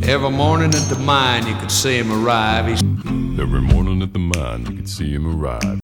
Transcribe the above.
Every morning at the mine you could see him arrive. Every morning at the mine you could see him arrive.